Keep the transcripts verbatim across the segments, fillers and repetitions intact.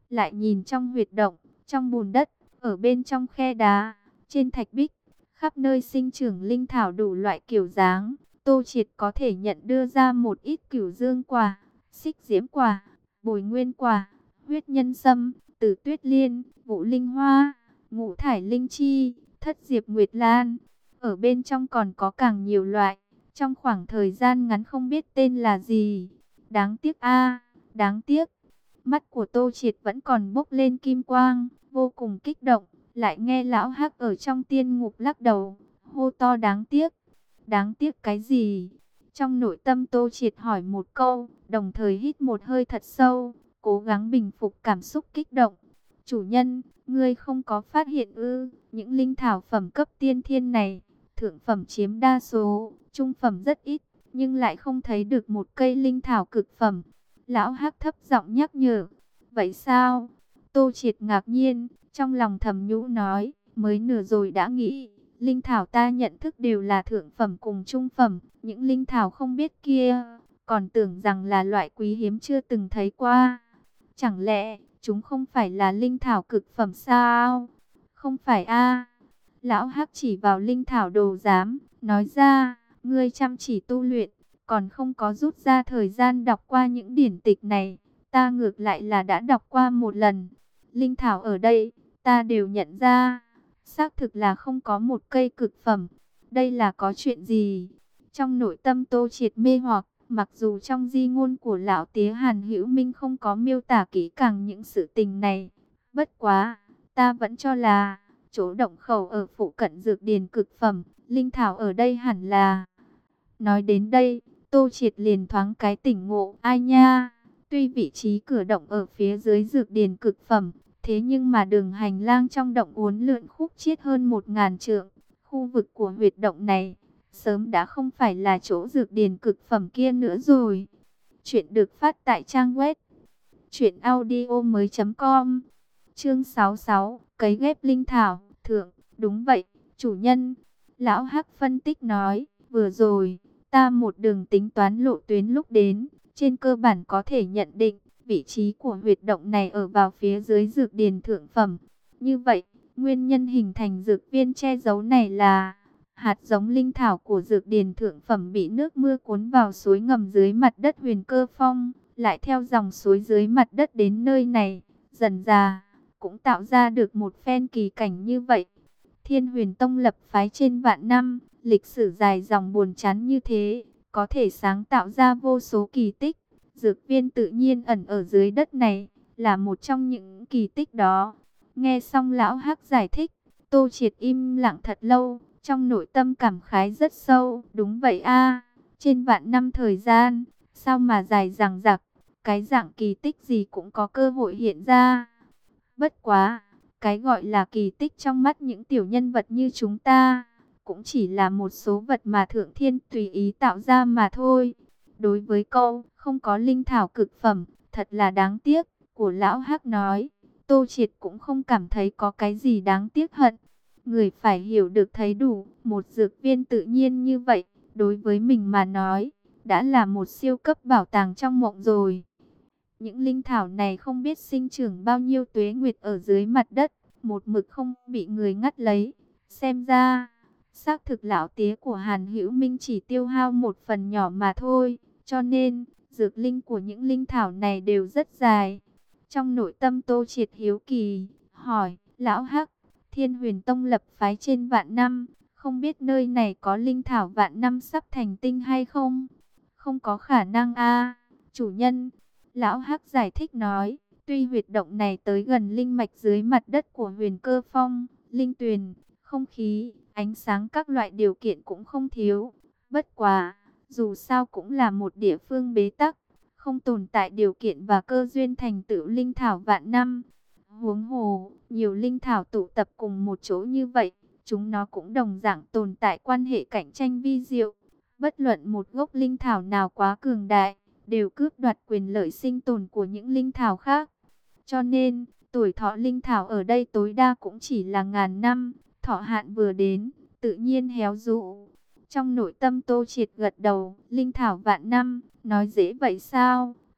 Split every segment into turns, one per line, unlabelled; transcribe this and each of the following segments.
lại nhìn trong huyệt động, trong bùn đất, ở bên trong khe đá, trên thạch bích, khắp nơi sinh trưởng linh thảo đủ loại kiểu dáng. Tô Triệt có thể nhận đưa ra một ít cửu dương quả, xích diễm quả, bồi nguyên quả, huyết nhân sâm, tử tuyết liên, vũ linh hoa, ngũ thải linh chi, thất diệp nguyệt lan. Ở bên trong còn có càng nhiều loại, trong khoảng thời gian ngắn không biết tên là gì. Đáng tiếc a, đáng tiếc. Mắt của Tô Triệt vẫn còn bốc lên kim quang, vô cùng kích động, lại nghe lão Hắc ở trong tiên ngục lắc đầu, hô to đáng tiếc. Đáng tiếc cái gì? Trong nội tâm Tô Triệt hỏi một câu, đồng thời hít một hơi thật sâu, cố gắng bình phục cảm xúc kích động. Chủ nhân, ngươi không có phát hiện ư, những linh thảo phẩm cấp tiên thiên này, thượng phẩm chiếm đa số, trung phẩm rất ít, nhưng lại không thấy được một cây linh thảo cực phẩm. Lão Hắc thấp giọng nhắc nhở. Vậy sao? Tô Triệt ngạc nhiên, trong lòng thầm nhủ nói, mới nửa rồi đã nghĩ, linh thảo ta nhận thức đều là thượng phẩm cùng trung phẩm, những linh thảo không biết kia, còn tưởng rằng là loại quý hiếm chưa từng thấy qua. Chẳng lẽ, chúng không phải là linh thảo cực phẩm sao? Không phải a. Lão Hắc chỉ vào linh thảo đồ giám, nói ra, ngươi chăm chỉ tu luyện, còn không có rút ra thời gian đọc qua những điển tịch này. Ta ngược lại là đã đọc qua một lần. Linh thảo ở đây, ta đều nhận ra, xác thực là không có một cây cực phẩm. Đây là có chuyện gì? Trong nội tâm Tô Triệt mê hoặc, mặc dù trong di ngôn của lão tía Hàn Hữu Minh không có miêu tả kỹ càng những sự tình này. Bất quá, ta vẫn cho là, chỗ động khẩu ở phụ cận dược điền cực phẩm, linh thảo ở đây hẳn là. Nói đến đây, Tô Triệt liền thoáng cái tỉnh ngộ, ai nha, tuy vị trí cửa động ở phía dưới dược điền cực phẩm, thế nhưng mà đường hành lang trong động uốn lượn khúc chiết hơn một ngàn trượng, khu vực của huyệt động này, sớm đã không phải là chỗ dược điền cực phẩm kia nữa rồi. Chuyện được phát tại trang web truyện audio mới chấm com. Chương sáu mươi sáu, cấy ghép linh thảo, thượng, đúng vậy, chủ nhân. Lão Hắc phân tích nói, vừa rồi, ta một đường tính toán lộ tuyến lúc đến, trên cơ bản có thể nhận định, vị trí của huyệt động này ở vào phía dưới dược điền thượng phẩm. Như vậy, nguyên nhân hình thành dược viên che giấu này là hạt giống linh thảo của dược điền thượng phẩm bị nước mưa cuốn vào suối ngầm dưới mặt đất Huyền Cơ Phong, lại theo dòng suối dưới mặt đất đến nơi này, dần dà cũng tạo ra được một phen kỳ cảnh như vậy. Thiên Huyền Tông lập phái trên vạn năm, lịch sử dài dòng buồn chán như thế, có thể sáng tạo ra vô số kỳ tích. Dược viên tự nhiên ẩn ở dưới đất này, là một trong những kỳ tích đó. Nghe xong lão Hắc giải thích, Tô Triệt im lặng thật lâu, trong nội tâm cảm khái rất sâu. Đúng vậy a, trên vạn năm thời gian, sao mà dài dằng dặc, cái dạng kỳ tích gì cũng có cơ hội hiện ra. Bất quá, cái gọi là kỳ tích trong mắt những tiểu nhân vật như chúng ta, cũng chỉ là một số vật mà thượng thiên tùy ý tạo ra mà thôi. Đối với câu, không có linh thảo cực phẩm, thật là đáng tiếc, của lão Hắc nói, Tô Triệt cũng không cảm thấy có cái gì đáng tiếc hận. Người phải hiểu được thấy đủ, một dược viên tự nhiên như vậy, đối với mình mà nói, đã là một siêu cấp bảo tàng trong mộng rồi. Những linh thảo này không biết sinh trưởng bao nhiêu tuế nguyệt ở dưới mặt đất, một mực không bị người ngắt lấy. Xem ra, xác thực lão tía của Hàn Hữu Minh chỉ tiêu hao một phần nhỏ mà thôi, cho nên, dược linh của những linh thảo này đều rất dài. Trong nội tâm Tô Triệt hiếu kỳ, hỏi, lão Hắc, Thiên Huyền Tông lập phái trên vạn năm, không biết nơi này có linh thảo vạn năm sắp thành tinh hay không? Không có khả năng a, chủ nhân. Lão Hắc giải thích nói, tuy huyệt động này tới gần linh mạch dưới mặt đất của Huyền Cơ Phong, linh tuyền, không khí, ánh sáng các loại điều kiện cũng không thiếu. Bất quá, dù sao cũng là một địa phương bế tắc, không tồn tại điều kiện và cơ duyên thành tựu linh thảo vạn năm. Huống hồ, nhiều linh thảo tụ tập cùng một chỗ như vậy, chúng nó cũng đồng dạng tồn tại quan hệ cạnh tranh vi diệu. Bất luận một gốc linh thảo nào quá cường đại, đều cướp đoạt quyền lợi sinh tồn của những linh thảo khác. Cho nên, tuổi thọ linh thảo ở đây tối đa cũng chỉ là ngàn năm, thọ hạn vừa đến, tự nhiên héo rũ. Trong nội tâm Tô Triệt gật đầu, linh thảo vạn năm, nói dễ vậy sao?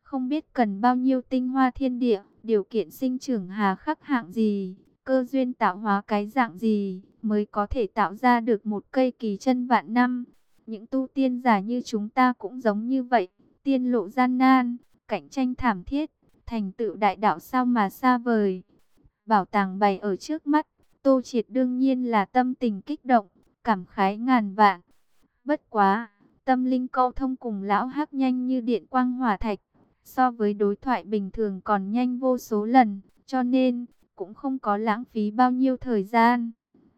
Không biết cần bao nhiêu tinh hoa thiên địa, điều kiện sinh trưởng hà khắc hạng gì, cơ duyên tạo hóa cái dạng gì, mới có thể tạo ra được một cây kỳ chân vạn năm. Những tu tiên giả như chúng ta cũng giống như vậy, tiên lộ gian nan, cạnh tranh thảm thiết, thành tựu đại đạo sao mà xa vời. Bảo tàng bày ở trước mắt, Tô Triệt đương nhiên là tâm tình kích động, cảm khái ngàn vạn. Bất quá, tâm linh câu thông cùng lão hắc nhanh như điện quang hỏa thạch, so với đối thoại bình thường còn nhanh vô số lần, cho nên cũng không có lãng phí bao nhiêu thời gian.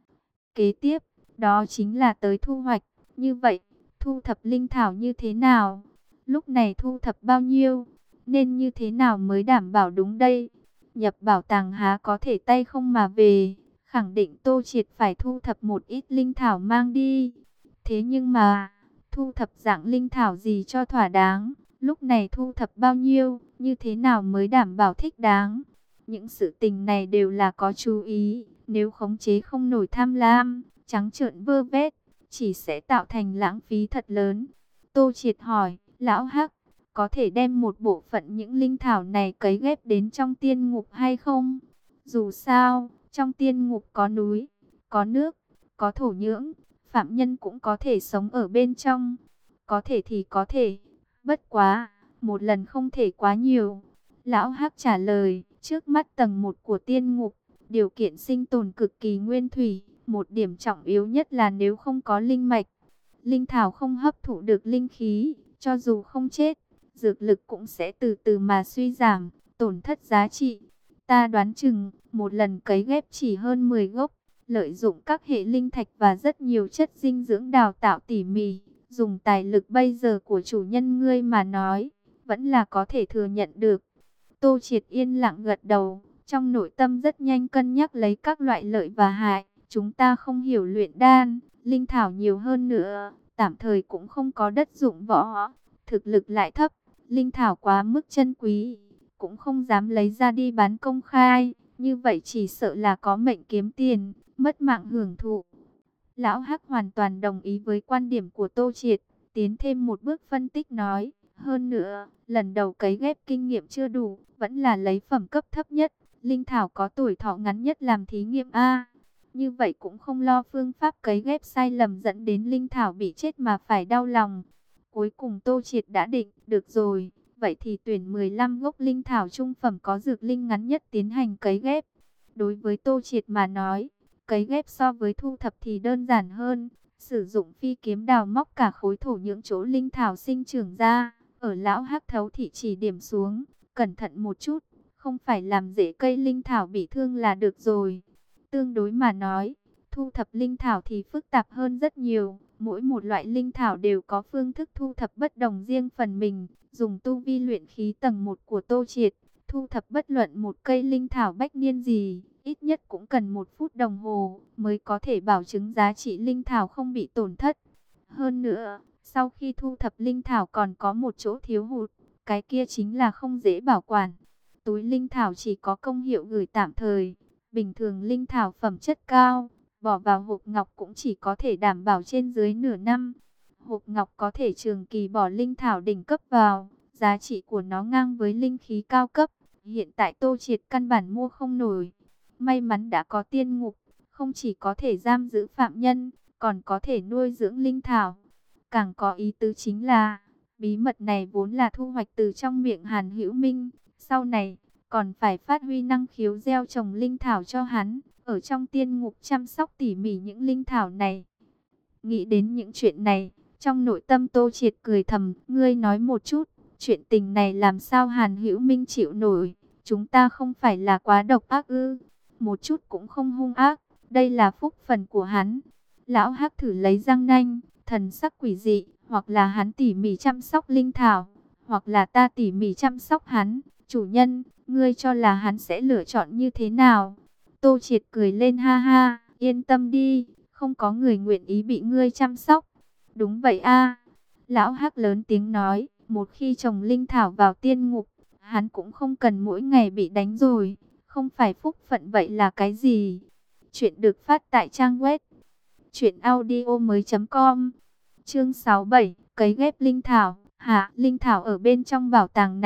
Kế tiếp, đó chính là tới thu hoạch. Như vậy, thu thập linh thảo như thế nào? Lúc này thu thập bao nhiêu? Nên như thế nào mới đảm bảo đúng đây? Nhập bảo tàng há có thể tay không mà về. Khẳng định Tô Triệt phải thu thập một ít linh thảo mang đi. Thế nhưng mà, thu thập dạng linh thảo gì cho thỏa đáng? Lúc này thu thập bao nhiêu? Như thế nào mới đảm bảo thích đáng? Những sự tình này đều là có chú ý. Nếu khống chế không nổi tham lam, trắng trợn vơ vét, chỉ sẽ tạo thành lãng phí thật lớn. Tô Triệt hỏi, lão Hắc, có thể đem một bộ phận những linh thảo này cấy ghép đến trong tiên ngục hay không? Dù sao, trong tiên ngục có núi, có nước, có thổ nhưỡng, phạm nhân cũng có thể sống ở bên trong. Có thể thì có thể, bất quá, một lần không thể quá nhiều. Lão Hắc trả lời, trước mắt tầng một của tiên ngục, điều kiện sinh tồn cực kỳ nguyên thủy. Một điểm trọng yếu nhất là nếu không có linh mạch, linh thảo không hấp thụ được linh khí, cho dù không chết, dược lực cũng sẽ từ từ mà suy giảm, tổn thất giá trị. Ta đoán chừng, một lần cấy ghép chỉ hơn mười gốc, lợi dụng các hệ linh thạch và rất nhiều chất dinh dưỡng đào tạo tỉ mỉ, dùng tài lực bây giờ của chủ nhân ngươi mà nói, vẫn là có thể thừa nhận được. Tô Triệt yên lặng gật đầu, trong nội tâm rất nhanh cân nhắc lấy các loại lợi và hại. Chúng ta không hiểu luyện đan, linh thảo nhiều hơn nữa, tạm thời cũng không có đất dụng võ, thực lực lại thấp, linh thảo quá mức chân quý, cũng không dám lấy ra đi bán công khai, như vậy chỉ sợ là có mệnh kiếm tiền, mất mạng hưởng thụ. Lão Hắc hoàn toàn đồng ý với quan điểm của Tô Triệt, tiến thêm một bước phân tích nói, hơn nữa, lần đầu cấy ghép kinh nghiệm chưa đủ, vẫn là lấy phẩm cấp thấp nhất, linh thảo có tuổi thọ ngắn nhất làm thí nghiệm A. Như vậy cũng không lo phương pháp cấy ghép sai lầm dẫn đến linh thảo bị chết mà phải đau lòng. Cuối cùng Tô Triệt đã định, được rồi, vậy thì tuyển mười lăm gốc linh thảo trung phẩm có dược linh ngắn nhất tiến hành cấy ghép. Đối với Tô Triệt mà nói, cấy ghép so với thu thập thì đơn giản hơn. Sử dụng phi kiếm đào móc cả khối thổ những chỗ linh thảo sinh trưởng ra, ở lão Hắc thấu thị chỉ điểm xuống, cẩn thận một chút, không phải làm rễ cây linh thảo bị thương là được rồi. Tương đối mà nói, thu thập linh thảo thì phức tạp hơn rất nhiều. Mỗi một loại linh thảo đều có phương thức thu thập bất đồng riêng phần mình. Dùng tu vi luyện khí tầng một của Tô Triệt, thu thập bất luận một cây linh thảo bách niên gì, ít nhất cũng cần một phút đồng hồ mới có thể bảo chứng giá trị linh thảo không bị tổn thất. Hơn nữa, sau khi thu thập linh thảo còn có một chỗ thiếu hụt, cái kia chính là không dễ bảo quản. Túi linh thảo chỉ có công hiệu gửi tạm thời. Bình thường linh thảo phẩm chất cao, bỏ vào hộp ngọc cũng chỉ có thể đảm bảo trên dưới nửa năm. Hộp ngọc có thể trường kỳ bỏ linh thảo đỉnh cấp vào, giá trị của nó ngang với linh khí cao cấp. Hiện tại Tô Triệt căn bản mua không nổi. May mắn đã có tiên ngục, không chỉ có thể giam giữ phạm nhân, còn có thể nuôi dưỡng linh thảo. Càng có ý tứ chính là, bí mật này vốn là thu hoạch từ trong miệng Hàn Hữu Minh, sau này còn phải phát huy năng khiếu gieo trồng linh thảo cho hắn, ở trong tiên ngục chăm sóc tỉ mỉ những linh thảo này. Nghĩ đến những chuyện này, trong nội tâm Tô Triệt cười thầm, ngươi nói một chút, chuyện tình này làm sao Hàn Hữu Minh chịu nổi, chúng ta không phải là quá độc ác ư? Một chút cũng không hung ác, đây là phúc phần của hắn. Lão Hắc thử lấy răng nanh, thần sắc quỷ dị, hoặc là hắn tỉ mỉ chăm sóc linh thảo, hoặc là ta tỉ mỉ chăm sóc hắn. Chủ nhân, ngươi cho là hắn sẽ lựa chọn như thế nào? Tô Triệt cười lên ha ha, yên tâm đi, không có người nguyện ý bị ngươi chăm sóc. Đúng vậy a. Lão Hắc lớn tiếng nói, một khi trồng linh thảo vào tiên ngục, hắn cũng không cần mỗi ngày bị đánh rồi. Không phải phúc phận vậy là cái gì? Chuyện được phát tại trang web truyện audio mới chấm com. Chương sáu mươi bảy, cấy ghép linh thảo. Hả, linh thảo ở bên trong bảo tàng này,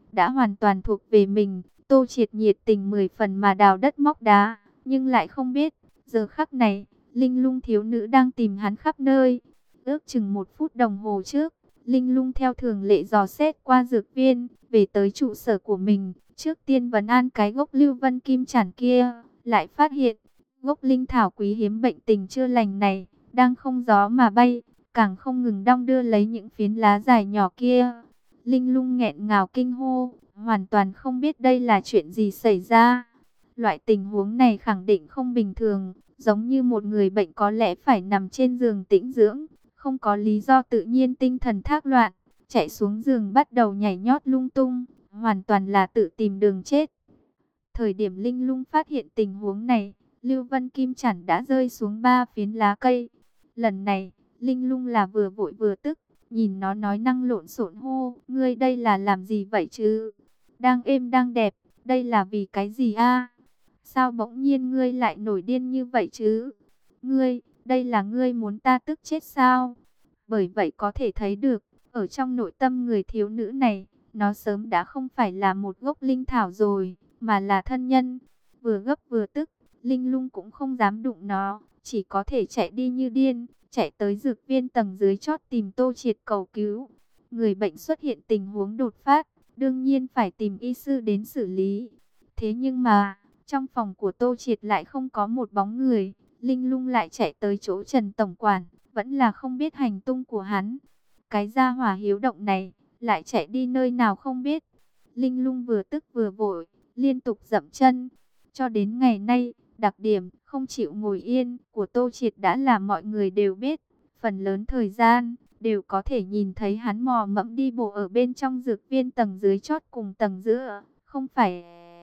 đã hoàn toàn thuộc về mình. Tô Triệt nhiệt tình mười phần mà đào đất móc đá, nhưng lại không biết, giờ khắc này, Linh Lung thiếu nữ đang tìm hắn khắp nơi. Ước chừng một phút đồng hồ trước, Linh Lung theo thường lệ dò xét qua dược viên, về tới trụ sở của mình, trước tiên vấn an cái gốc Lưu Vân Kim Chản kia, lại phát hiện, gốc linh thảo quý hiếm bệnh tình chưa lành này, đang không gió mà bay, càng không ngừng đong đưa lấy những phiến lá dài nhỏ kia. Linh Lung nghẹn ngào kinh hô, hoàn toàn không biết đây là chuyện gì xảy ra. Loại tình huống này khẳng định không bình thường, giống như một người bệnh có lẽ phải nằm trên giường tĩnh dưỡng, không có lý do tự nhiên tinh thần thác loạn, chạy xuống giường bắt đầu nhảy nhót lung tung, hoàn toàn là tự tìm đường chết. Thời điểm Linh Lung phát hiện tình huống này, Lưu Vân Kim Chản đã rơi xuống ba phiến lá cây. Lần này, Linh Lung là vừa vội vừa tức, nhìn nó nói năng lộn xộn hô, ngươi đây là làm gì vậy chứ? Đang êm đang đẹp, đây là vì cái gì a? Sao bỗng nhiên ngươi lại nổi điên như vậy chứ? Ngươi, đây là ngươi muốn ta tức chết sao? Bởi vậy có thể thấy được, ở trong nội tâm người thiếu nữ này, nó sớm đã không phải là một gốc linh thảo rồi, mà là thân nhân. Vừa gấp vừa tức, Linh Lung cũng không dám đụng nó, chỉ có thể chạy đi như điên, chạy tới dược viên tầng dưới chót tìm Tô Triệt cầu cứu. Người bệnh xuất hiện tình huống đột phát, đương nhiên phải tìm y sư đến xử lý. Thế nhưng mà, trong phòng của Tô Triệt lại không có một bóng người. Linh Lung lại chạy tới chỗ Trần Tổng Quản, vẫn là không biết hành tung của hắn. Cái gia hỏa hiếu động này, lại chạy đi nơi nào không biết. Linh Lung vừa tức vừa vội, liên tục dậm chân. Cho đến ngày nay, đặc điểm không chịu ngồi yên của Tô Triệt đã làm mọi người đều biết. Phần lớn thời gian, đều có thể nhìn thấy hắn mò mẫm đi bộ ở bên trong dược viên tầng dưới chót cùng tầng giữa. Không phải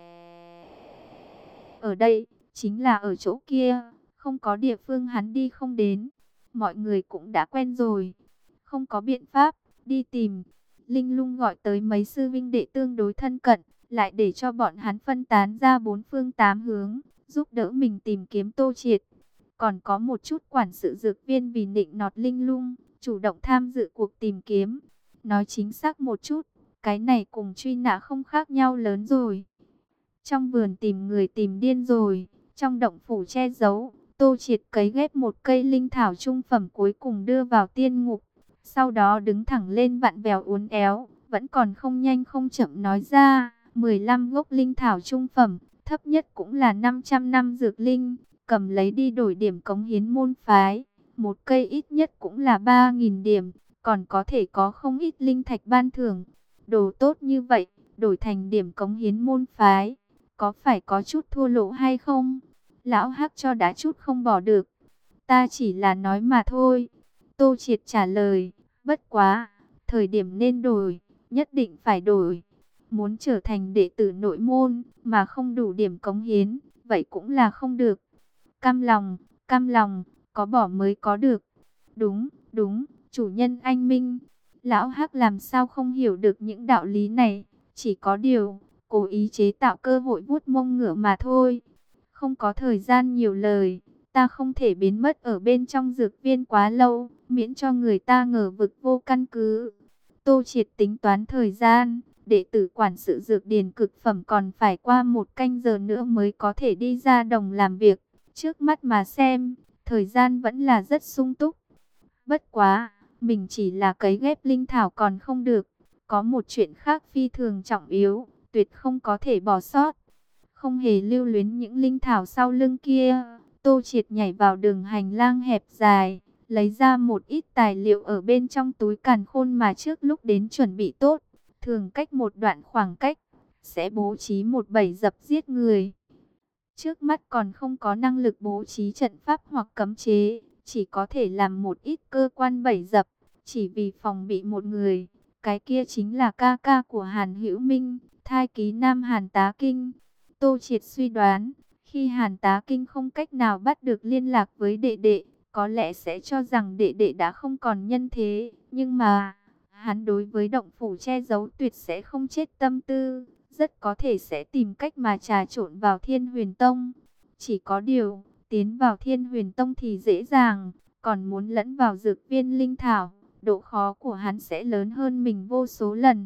ở đây, chính là ở chỗ kia. Không có địa phương hắn đi không đến. Mọi người cũng đã quen rồi. Không có biện pháp, đi tìm. Linh Lung gọi tới mấy sư vinh đệ tương đối thân cận, lại để cho bọn hắn phân tán ra bốn phương tám hướng, giúp đỡ mình tìm kiếm Tô Triệt. Còn có một chút quản sự dược viên vì nịnh nọt Linh Lung, chủ động tham dự cuộc tìm kiếm. Nói chính xác một chút, cái này cùng truy nã không khác nhau lớn rồi. Trong vườn tìm người tìm điên rồi, trong động phủ che giấu, Tô Triệt cấy ghép một cây linh thảo trung phẩm cuối cùng đưa vào tiên ngục. Sau đó đứng thẳng lên vặn vẹo uốn éo, vẫn còn không nhanh không chậm nói ra, mười lăm gốc linh thảo trung phẩm, thấp nhất cũng là năm trăm năm dược linh, cầm lấy đi đổi điểm cống hiến môn phái, một cây ít nhất cũng là ba nghìn điểm, còn có thể có không ít linh thạch ban thưởng. Đồ tốt như vậy, đổi thành điểm cống hiến môn phái, có phải có chút thua lỗ hay không? Lão Hắc cho đá chút không bỏ được. Ta chỉ là nói mà thôi. Tô Triệt trả lời, bất quá, thời điểm nên đổi, nhất định phải đổi. Muốn trở thành đệ tử nội môn, mà không đủ điểm cống hiến, vậy cũng là không được. Cam lòng, cam lòng, có bỏ mới có được. Đúng, đúng, chủ nhân anh minh. Lão Hắc làm sao không hiểu được những đạo lý này, chỉ có điều, cố ý chế tạo cơ hội vuốt mông ngựa mà thôi. Không có thời gian nhiều lời, ta không thể biến mất ở bên trong dược viên quá lâu, miễn cho người ta ngờ vực vô căn cứ. Tô Triệt tính toán thời gian, đệ tử quản sự dược điền cực phẩm còn phải qua một canh giờ nữa mới có thể đi ra đồng làm việc. Trước mắt mà xem, thời gian vẫn là rất sung túc. Bất quá, mình chỉ là cấy ghép linh thảo còn không được. Có một chuyện khác phi thường trọng yếu, tuyệt không có thể bỏ sót. Không hề lưu luyến những linh thảo sau lưng kia, Tô Triệt nhảy vào đường hành lang hẹp dài, lấy ra một ít tài liệu ở bên trong túi càn khôn mà trước lúc đến chuẩn bị tốt. Thường cách một đoạn khoảng cách, sẽ bố trí một bẫy dập giết người. Trước mắt còn không có năng lực bố trí trận pháp hoặc cấm chế, chỉ có thể làm một ít cơ quan bẫy dập, chỉ vì phòng bị một người. Cái kia chính là ca ca của Hàn Hữu Minh, thai ký nam Hàn Tá Kinh. Tô Triệt suy đoán, khi Hàn Tá Kinh không cách nào bắt được liên lạc với đệ đệ, có lẽ sẽ cho rằng đệ đệ đã không còn nhân thế. Nhưng mà, hắn đối với động phủ che giấu tuyệt sẽ không chết tâm tư, rất có thể sẽ tìm cách mà trà trộn vào Thiên Huyền Tông. Chỉ có điều, tiến vào Thiên Huyền Tông thì dễ dàng, còn muốn lẫn vào dược viên linh thảo, độ khó của hắn sẽ lớn hơn mình vô số lần.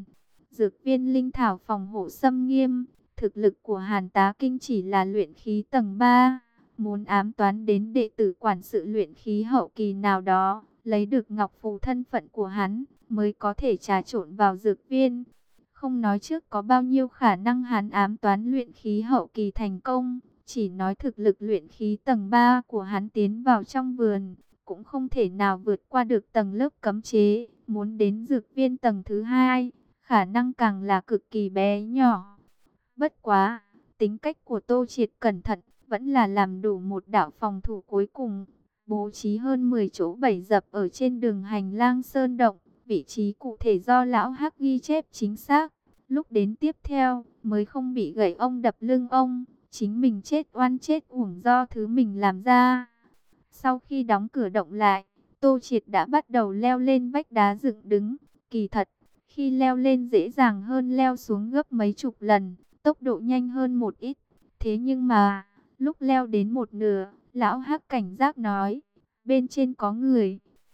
Dược viên linh thảo phòng hộ xâm nghiêm, thực lực của Hàn Tá Kinh chỉ là luyện khí tầng ba. Muốn ám toán đến đệ tử quản sự luyện khí hậu kỳ nào đó, lấy được ngọc phù thân phận của hắn, mới có thể trà trộn vào dược viên. Không nói trước có bao nhiêu khả năng hắn ám toán luyện khí hậu kỳ thành công, chỉ nói thực lực luyện khí tầng ba của hắn tiến vào trong vườn, cũng không thể nào vượt qua được tầng lớp cấm chế. Muốn đến dược viên tầng thứ hai, khả năng càng là cực kỳ bé nhỏ. Bất quá, tính cách của Tô Triệt cẩn thận, vẫn là làm đủ một đạo phòng thủ cuối cùng, bố trí hơn mười chỗ bẫy dập ở trên đường hành lang sơn động, vị trí cụ thể do lão Hắc ghi chép chính xác. Lúc đến tiếp theo, mới không bị gậy ông đập lưng ông, chính mình chết oan chết uổng do thứ mình làm ra. Sau khi đóng cửa động lại, Tô Triệt đã bắt đầu leo lên vách đá dựng đứng. Kỳ thật, khi leo lên dễ dàng hơn leo xuống gấp mấy chục lần, tốc độ nhanh hơn một ít. Thế nhưng mà, lúc leo đến một nửa, lão Hắc cảnh giác nói, bên trên có người.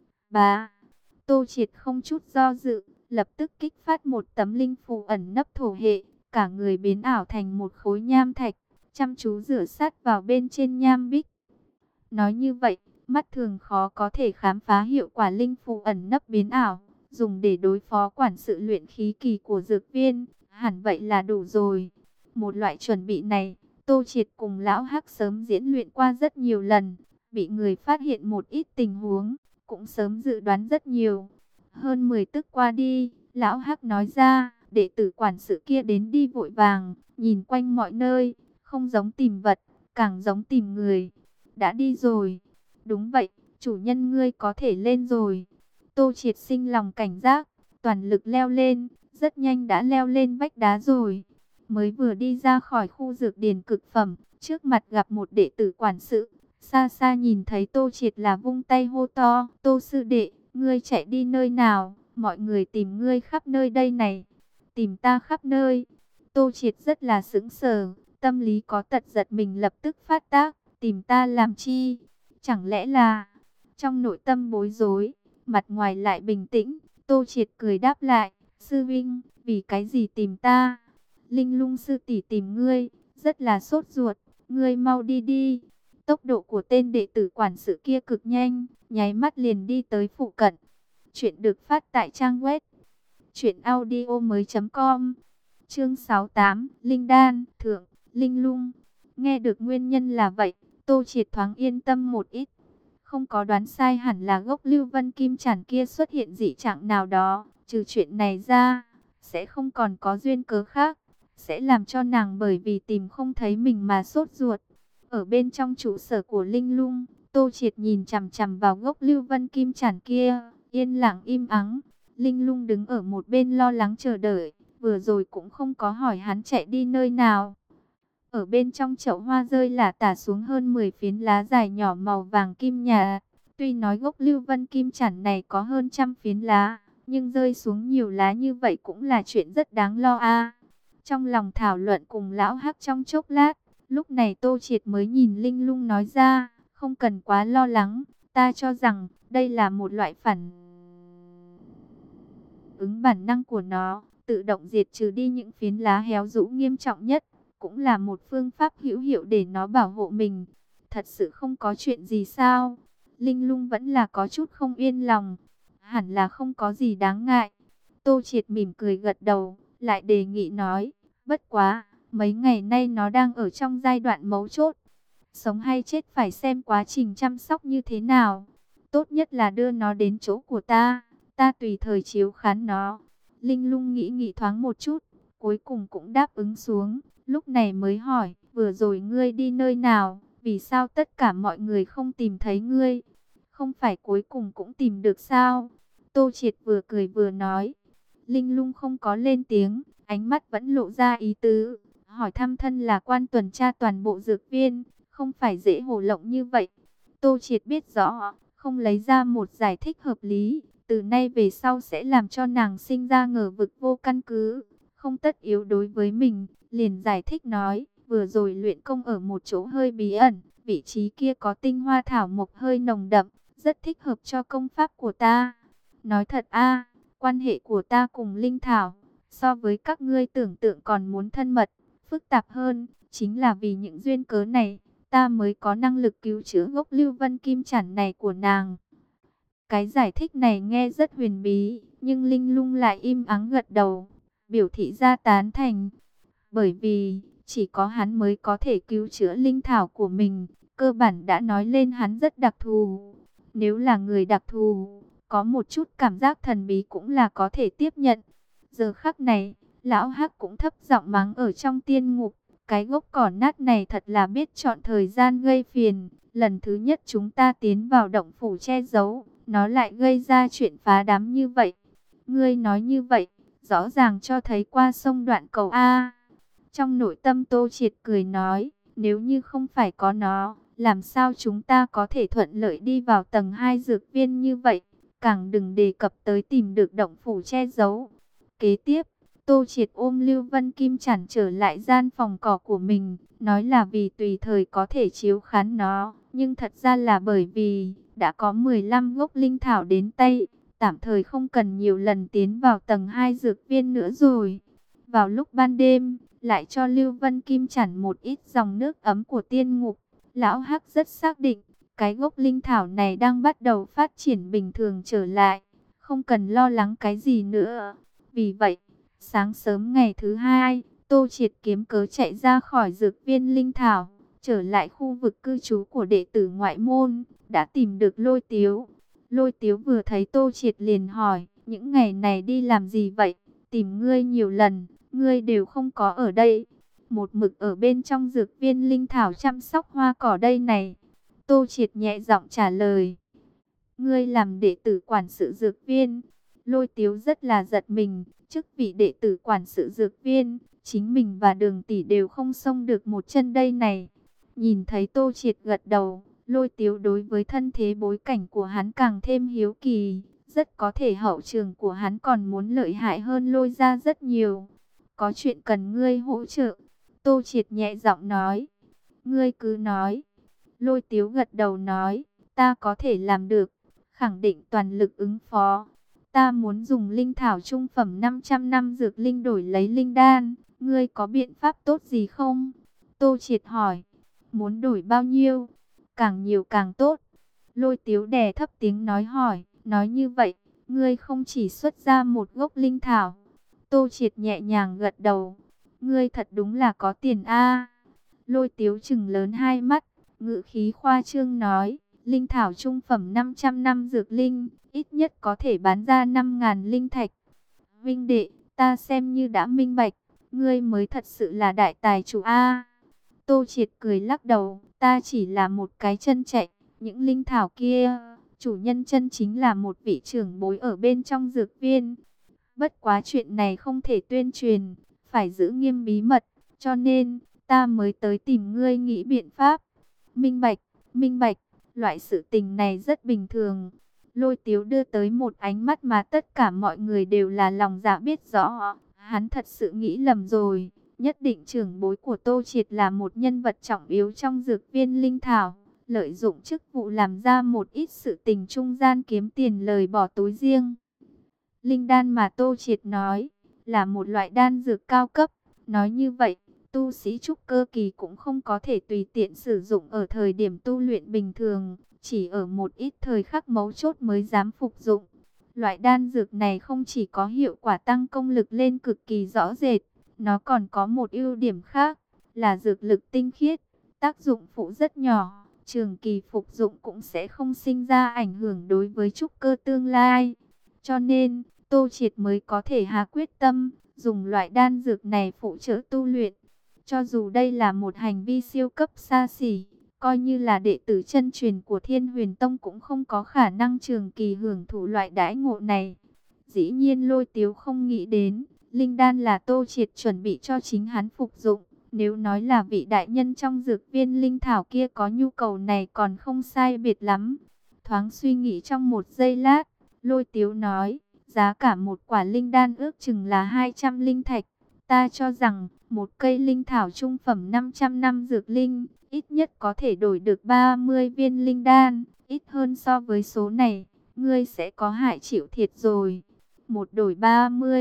Bà, Tô Triệt không chút do dự, lập tức kích phát một tấm linh phù ẩn nấp thổ hệ, cả người biến ảo thành một khối nham thạch, chăm chú rửa sát vào bên trên nham bích. Nói như vậy, mắt thường khó có thể khám phá hiệu quả linh phù ẩn nấp biến ảo, dùng để đối phó quản sự luyện khí kỳ của dược viên, hẳn vậy là đủ rồi. Một loại chuẩn bị này, Tô Triệt cùng lão Hắc sớm diễn luyện qua rất nhiều lần, bị người phát hiện một ít tình huống, cũng sớm dự đoán rất nhiều. Hơn mười tức qua đi, lão Hắc nói ra, đệ tử quản sự kia đến đi vội vàng, nhìn quanh mọi nơi, không giống tìm vật, càng giống tìm người. Đã đi rồi. Đúng vậy, chủ nhân ngươi có thể lên rồi. Tô Triệt sinh lòng cảnh giác, toàn lực leo lên, rất nhanh đã leo lên vách đá rồi. Mới vừa đi ra khỏi khu dược điển cực phẩm, trước mặt gặp một đệ tử quản sự. Xa xa nhìn thấy Tô Triệt là vung tay hô to, Tô sư đệ, ngươi chạy đi nơi nào? Mọi người tìm ngươi khắp nơi đây này. Tìm ta khắp nơi. Tô Triệt rất là sững sờ, tâm lý có tật giật mình lập tức phát tác. Tìm ta làm chi? Chẳng lẽ là... Trong nội tâm bối rối, mặt ngoài lại bình tĩnh, Tô Triệt cười đáp lại, sư vinh, vì cái gì tìm ta? Linh Lung sư tỷ tìm ngươi, rất là sốt ruột, ngươi mau đi đi. Tốc độ của tên đệ tử quản sự kia cực nhanh, nháy mắt liền đi tới phụ cận. Chuyện được phát tại trang web truyện audio mới chấm com. Chương sáu mươi tám, Linh Đan, Thượng, Linh Lung. Nghe được nguyên nhân là vậy, Tô Triệt thoáng yên tâm một ít. Không có đoán sai, hẳn là gốc Lưu Vân Kim Chản kia xuất hiện dị trạng nào đó. Trừ chuyện này ra, sẽ không còn có duyên cớ khác, sẽ làm cho nàng bởi vì tìm không thấy mình mà sốt ruột. Ở bên trong trụ sở của Linh Lung, Tô Triệt nhìn chằm chằm vào gốc Lưu Vân Kim Chản kia, yên lặng im ắng. Linh Lung đứng ở một bên lo lắng chờ đợi, vừa rồi cũng không có hỏi hắn chạy đi nơi nào. Ở bên trong chậu hoa rơi lả tả xuống hơn mười phiến lá dài nhỏ màu vàng kim nhà. Tuy nói gốc Lưu Vân Kim Chản này có hơn trăm phiến lá, nhưng rơi xuống nhiều lá như vậy cũng là chuyện rất đáng lo a. Trong lòng thảo luận cùng lão Hắc trong chốc lát, lúc này Tô Triệt mới nhìn Linh Lung nói ra, không cần quá lo lắng, ta cho rằng đây là một loại phản ứng bản năng của nó, tự động diệt trừ đi những phiến lá héo rũ nghiêm trọng nhất, cũng là một phương pháp hữu hiệu để nó bảo hộ mình. Thật sự không có chuyện gì sao? Linh Lung vẫn là có chút không yên lòng. Hẳn là không có gì đáng ngại. Tô Triệt mỉm cười gật đầu, lại đề nghị nói, bất quá, mấy ngày nay nó đang ở trong giai đoạn mấu chốt. Sống hay chết phải xem quá trình chăm sóc như thế nào. Tốt nhất là đưa nó đến chỗ của ta, ta tùy thời chiếu khán nó. Linh Lung nghĩ nghĩ thoáng một chút, cuối cùng cũng đáp ứng xuống. Lúc này mới hỏi, vừa rồi ngươi đi nơi nào, vì sao tất cả mọi người không tìm thấy ngươi? Không phải cuối cùng cũng tìm được sao? Tô Triệt vừa cười vừa nói. Linh Lung không có lên tiếng, ánh mắt vẫn lộ ra ý tứ. Hỏi thăm thân là quan tuần tra toàn bộ dược viên, không phải dễ hồ lộng như vậy. Tô Triệt biết rõ, không lấy ra một giải thích hợp lý, từ nay về sau sẽ làm cho nàng sinh ra ngờ vực vô căn cứ, không tất yếu đối với mình. Liền giải thích nói, vừa rồi luyện công ở một chỗ hơi bí ẩn, vị trí kia có tinh hoa thảo mộc hơi nồng đậm, rất thích hợp cho công pháp của ta. Nói thật a, quan hệ của ta cùng linh thảo, so với các ngươi tưởng tượng còn muốn thân mật, phức tạp hơn. Chính là vì những duyên cớ này, ta mới có năng lực cứu chữa gốc Lưu Vân Kim Chản này của nàng. Cái giải thích này nghe rất huyền bí, nhưng Linh Lung lại im ắng gật đầu, biểu thị ra tán thành. Bởi vì, chỉ có hắn mới có thể cứu chữa linh thảo của mình, cơ bản đã nói lên hắn rất đặc thù. Nếu là người đặc thù, có một chút cảm giác thần bí cũng là có thể tiếp nhận. Giờ khắc này, lão Hắc cũng thấp giọng mắng ở trong tiên ngục. Cái gốc cỏ nát này thật là biết chọn thời gian gây phiền. Lần thứ nhất chúng ta tiến vào động phủ che giấu, nó lại gây ra chuyện phá đám như vậy. Ngươi nói như vậy, rõ ràng cho thấy qua sông đoạn cầu A. Trong nội tâm Tô Triệt cười nói, nếu như không phải có nó, làm sao chúng ta có thể thuận lợi đi vào tầng hai dược viên như vậy, càng đừng đề cập tới tìm được động phủ che giấu. Kế tiếp, Tô Triệt ôm Lưu Vân Kim Chản trở lại gian phòng cỏ của mình, nói là vì tùy thời có thể chiếu khán nó, nhưng thật ra là bởi vì đã có mười lăm gốc linh thảo đến tay, tạm thời không cần nhiều lần tiến vào tầng hai dược viên nữa rồi. Vào lúc ban đêm, lại cho Lưu Vân Kim Chản một ít dòng nước ấm của tiên ngục. Lão Hắc rất xác định, cái gốc linh thảo này đang bắt đầu phát triển bình thường trở lại, không cần lo lắng cái gì nữa. Vì vậy, sáng sớm ngày thứ hai, Tô Triệt kiếm cớ chạy ra khỏi dược viên linh thảo, trở lại khu vực cư trú của đệ tử ngoại môn, đã tìm được Lôi Tiếu. Lôi Tiếu vừa thấy Tô Triệt liền hỏi, những ngày này đi làm gì vậy? Tìm ngươi nhiều lần, ngươi đều không có ở đây. Một mực ở bên trong dược viên linh thảo chăm sóc hoa cỏ đây này. Tô Triệt nhẹ giọng trả lời. Ngươi làm đệ tử quản sự dược viên. Lôi Tiếu rất là giật mình. Chức vị đệ tử quản sự dược viên, chính mình và Đường tỷ đều không xông được một chân đây này. Nhìn thấy Tô Triệt gật đầu, Lôi Tiếu đối với thân thế bối cảnh của hắn càng thêm hiếu kỳ. Rất có thể hậu trường của hắn còn muốn lợi hại hơn Lôi ra rất nhiều. Có chuyện cần ngươi hỗ trợ. Tô Triệt nhẹ giọng nói. Ngươi cứ nói. Lôi Tiếu gật đầu nói. Ta có thể làm được. Khẳng định toàn lực ứng phó. Ta muốn dùng linh thảo trung phẩm năm trăm năm dược linh đổi lấy linh đan. Ngươi có biện pháp tốt gì không? Tô Triệt hỏi. Muốn đổi bao nhiêu? Càng nhiều càng tốt. Lôi Tiếu đè thấp tiếng nói hỏi. Nói như vậy, ngươi không chỉ xuất ra một gốc linh thảo. Tô Triệt nhẹ nhàng gật đầu. Ngươi thật đúng là có tiền a. Lôi Tiếu trừng lớn hai mắt, ngữ khí khoa trương nói, linh thảo trung phẩm năm trăm năm dược linh, ít nhất có thể bán ra năm ngàn linh thạch. Vinh đệ, ta xem như đã minh bạch, ngươi mới thật sự là đại tài chủ a. Tô Triệt cười lắc đầu, ta chỉ là một cái chân chạy, những linh thảo kia, chủ nhân chân chính là một vị trưởng bối ở bên trong dược viên. Bất quá chuyện này không thể tuyên truyền, phải giữ nghiêm bí mật, cho nên ta mới tới tìm ngươi nghĩ biện pháp. Minh bạch, minh bạch, loại sự tình này rất bình thường. Lôi Tiếu đưa tới một ánh mắt mà tất cả mọi người đều là lòng dạ biết rõ. Hắn thật sự nghĩ lầm rồi, nhất định trưởng bối của Tô Triệt là một nhân vật trọng yếu trong dược viên linh thảo, lợi dụng chức vụ làm ra một ít sự tình trung gian kiếm tiền lời bỏ túi riêng. Linh đan mà Tô Triệt nói, là một loại đan dược cao cấp. Nói như vậy, tu sĩ trúc cơ kỳ cũng không có thể tùy tiện sử dụng ở thời điểm tu luyện bình thường. Chỉ ở một ít thời khắc mấu chốt mới dám phục dụng. Loại đan dược này không chỉ có hiệu quả tăng công lực lên cực kỳ rõ rệt, nó còn có một ưu điểm khác, là dược lực tinh khiết, tác dụng phụ rất nhỏ. Trường kỳ phục dụng cũng sẽ không sinh ra ảnh hưởng đối với trúc cơ tương lai. Cho nên, Tô Triệt mới có thể hạ quyết tâm, dùng loại đan dược này phụ trợ tu luyện. Cho dù đây là một hành vi siêu cấp xa xỉ, coi như là đệ tử chân truyền của Thiên Huyền Tông cũng không có khả năng trường kỳ hưởng thụ loại đãi ngộ này. Dĩ nhiên Lôi Tiếu không nghĩ đến, linh đan là Tô Triệt chuẩn bị cho chính hắn phục dụng. Nếu nói là vị đại nhân trong dược viên linh thảo kia có nhu cầu này còn không sai biệt lắm. Thoáng suy nghĩ trong một giây lát, Lôi Tiếu nói, giá cả một quả linh đan ước chừng là hai trăm linh thạch. Ta cho rằng, một cây linh thảo trung phẩm năm trăm năm dược linh, ít nhất có thể đổi được ba mươi viên linh đan. Ít hơn so với số này, ngươi sẽ có hại chịu thiệt rồi. Một đổi ba mươi,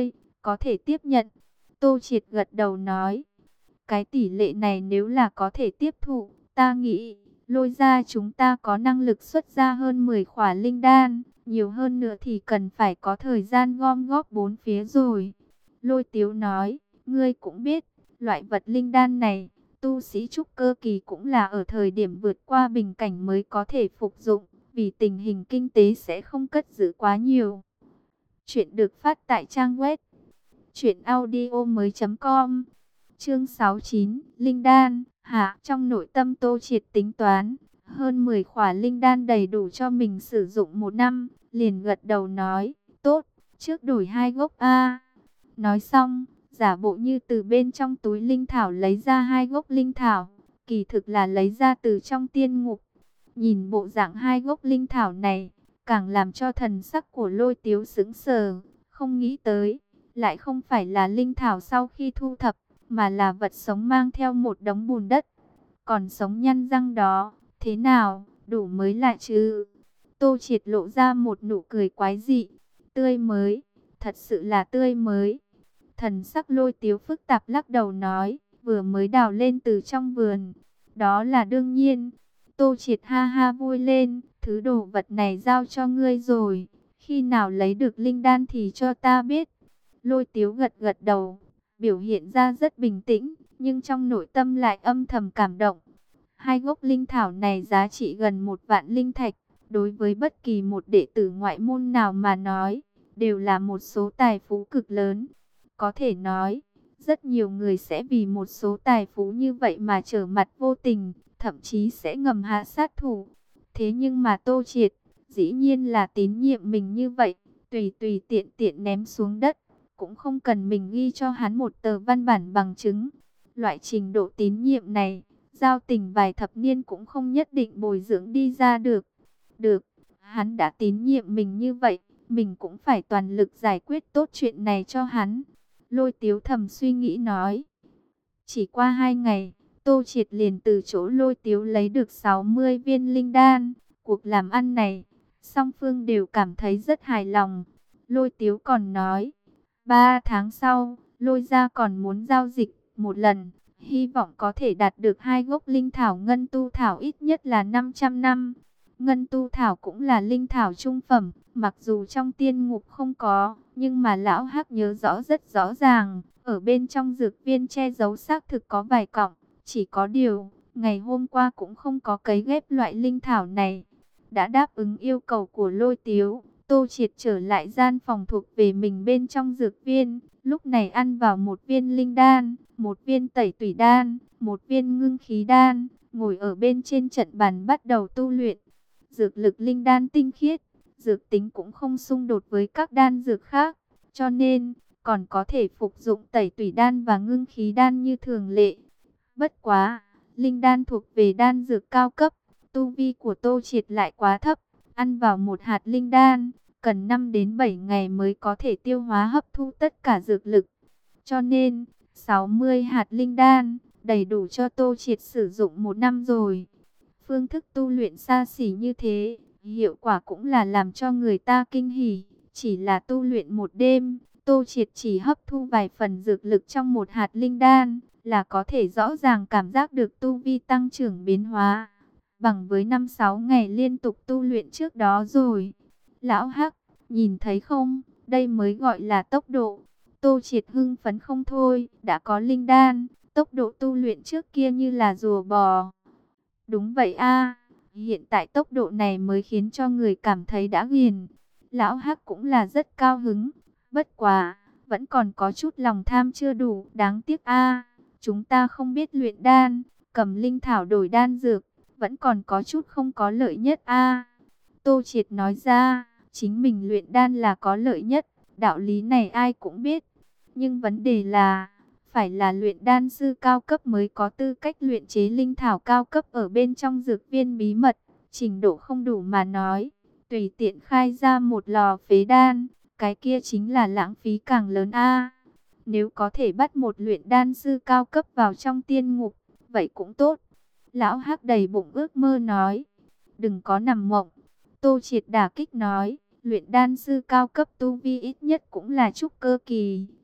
có thể tiếp nhận. Tô Triệt gật đầu nói, cái tỷ lệ này nếu là có thể tiếp thụ, ta nghĩ Lôi ra chúng ta có năng lực xuất ra hơn mười khỏa linh đan, nhiều hơn nữa thì cần phải có thời gian gom góp bốn phía rồi. Lôi Tiếu nói, ngươi cũng biết, loại vật linh đan này, tu sĩ trúc cơ kỳ cũng là ở thời điểm vượt qua bình cảnh mới có thể phục dụng, vì tình hình kinh tế sẽ không cất giữ quá nhiều. Chuyện được phát tại trang web truyện audio mới chấm com. Chương sáu mươi chín, Linh Đan. Hạ, trong nội tâm Tô Triệt tính toán, hơn mười khỏa linh đan đầy đủ cho mình sử dụng một năm, liền gật đầu nói, tốt, trước đổi hai gốc a. Nói xong, giả bộ như từ bên trong túi linh thảo lấy ra hai gốc linh thảo, kỳ thực là lấy ra từ trong tiên ngục. Nhìn bộ dạng hai gốc linh thảo này, càng làm cho thần sắc của Lôi Tiếu sững sờ, không nghĩ tới, lại không phải là linh thảo sau khi thu thập, mà là vật sống mang theo một đống bùn đất. Còn sống nhăn răng đó, thế nào, đủ mới lạ chứ? Tô Triệt lộ ra một nụ cười quái dị, tươi mới, thật sự là tươi mới. Thần sắc Lôi Tiếu phức tạp lắc đầu nói, vừa mới đào lên từ trong vườn. Đó là đương nhiên. Tô Triệt ha ha vui lên, thứ đồ vật này giao cho ngươi rồi. Khi nào lấy được linh đan thì cho ta biết. Lôi Tiếu gật gật đầu, biểu hiện ra rất bình tĩnh, nhưng trong nội tâm lại âm thầm cảm động. Hai gốc linh thảo này giá trị gần một vạn linh thạch, đối với bất kỳ một đệ tử ngoại môn nào mà nói, đều là một số tài phú cực lớn. Có thể nói, rất nhiều người sẽ vì một số tài phú như vậy mà trở mặt vô tình, thậm chí sẽ ngầm hạ sát thủ. Thế nhưng mà Tô Triệt, dĩ nhiên là tín nhiệm mình như vậy, tùy tùy tiện tiện ném xuống đất, cũng không cần mình ghi cho hắn một tờ văn bản bằng chứng. Loại trình độ tín nhiệm này, giao tình vài thập niên cũng không nhất định bồi dưỡng đi ra được. Được, hắn đã tín nhiệm mình như vậy, mình cũng phải toàn lực giải quyết tốt chuyện này cho hắn. Lôi Tiếu thầm suy nghĩ nói. Chỉ qua hai ngày, Tô Triệt liền từ chỗ Lôi Tiếu lấy được sáu mươi viên linh đan. Cuộc làm ăn này, song phương đều cảm thấy rất hài lòng. Lôi Tiếu còn nói, ba tháng sau, Lôi gia còn muốn giao dịch một lần, hy vọng có thể đạt được hai gốc linh thảo ngân tu thảo ít nhất là năm trăm năm. Ngân tu thảo cũng là linh thảo trung phẩm, mặc dù trong tiên ngục không có, nhưng mà lão Hắc nhớ rõ rất rõ ràng, ở bên trong dược viên che giấu xác thực có vài cọng, chỉ có điều, ngày hôm qua cũng không có cấy ghép loại linh thảo này. Đã đáp ứng yêu cầu của Lôi Tiếu, Tô Triệt trở lại gian phòng thuộc về mình bên trong dược viên, lúc này ăn vào một viên linh đan, một viên tẩy tủy đan, một viên ngưng khí đan, ngồi ở bên trên trận bàn bắt đầu tu luyện. Dược lực linh đan tinh khiết, dược tính cũng không xung đột với các đan dược khác, cho nên còn có thể phục dụng tẩy tủy đan và ngưng khí đan như thường lệ. Bất quá, linh đan thuộc về đan dược cao cấp, tu vi của Tô Triệt lại quá thấp, ăn vào một hạt linh đan, cần năm đến bảy ngày mới có thể tiêu hóa hấp thu tất cả dược lực. Cho nên, sáu mươi hạt linh đan, đầy đủ cho Tô Triệt sử dụng một năm rồi. Phương thức tu luyện xa xỉ như thế, hiệu quả cũng là làm cho người ta kinh hỉ. Chỉ là tu luyện một đêm, Tô Triệt chỉ hấp thu vài phần dược lực trong một hạt linh đan, là có thể rõ ràng cảm giác được tu vi tăng trưởng biến hóa, bằng với năm sáu ngày liên tục tu luyện trước đó rồi. Lão Hắc, nhìn thấy không, đây mới gọi là tốc độ. Tô Triệt hưng phấn không thôi, đã có linh đan, tốc độ tu luyện trước kia như là rùa bò. Đúng vậy a, hiện tại tốc độ này mới khiến cho người cảm thấy đã ghiền. Lão Hắc cũng là rất cao hứng, bất quá, vẫn còn có chút lòng tham chưa đủ, đáng tiếc a, chúng ta không biết luyện đan, cầm linh thảo đổi đan dược, vẫn còn có chút không có lợi nhất a. Tô Triệt nói ra, chính mình luyện đan là có lợi nhất, đạo lý này ai cũng biết. Nhưng vấn đề là, phải là luyện đan sư cao cấp mới có tư cách luyện chế linh thảo cao cấp ở bên trong dược viên bí mật. Trình độ không đủ mà nói, tùy tiện khai ra một lò phế đan, cái kia chính là lãng phí càng lớn a. Nếu có thể bắt một luyện đan sư cao cấp vào trong tiên ngục, vậy cũng tốt. Lão Hắc đầy bụng ước mơ nói, đừng có nằm mộng. Tô Triệt đả kích nói, luyện đan sư cao cấp tu vi ít nhất cũng là trúc cơ kỳ,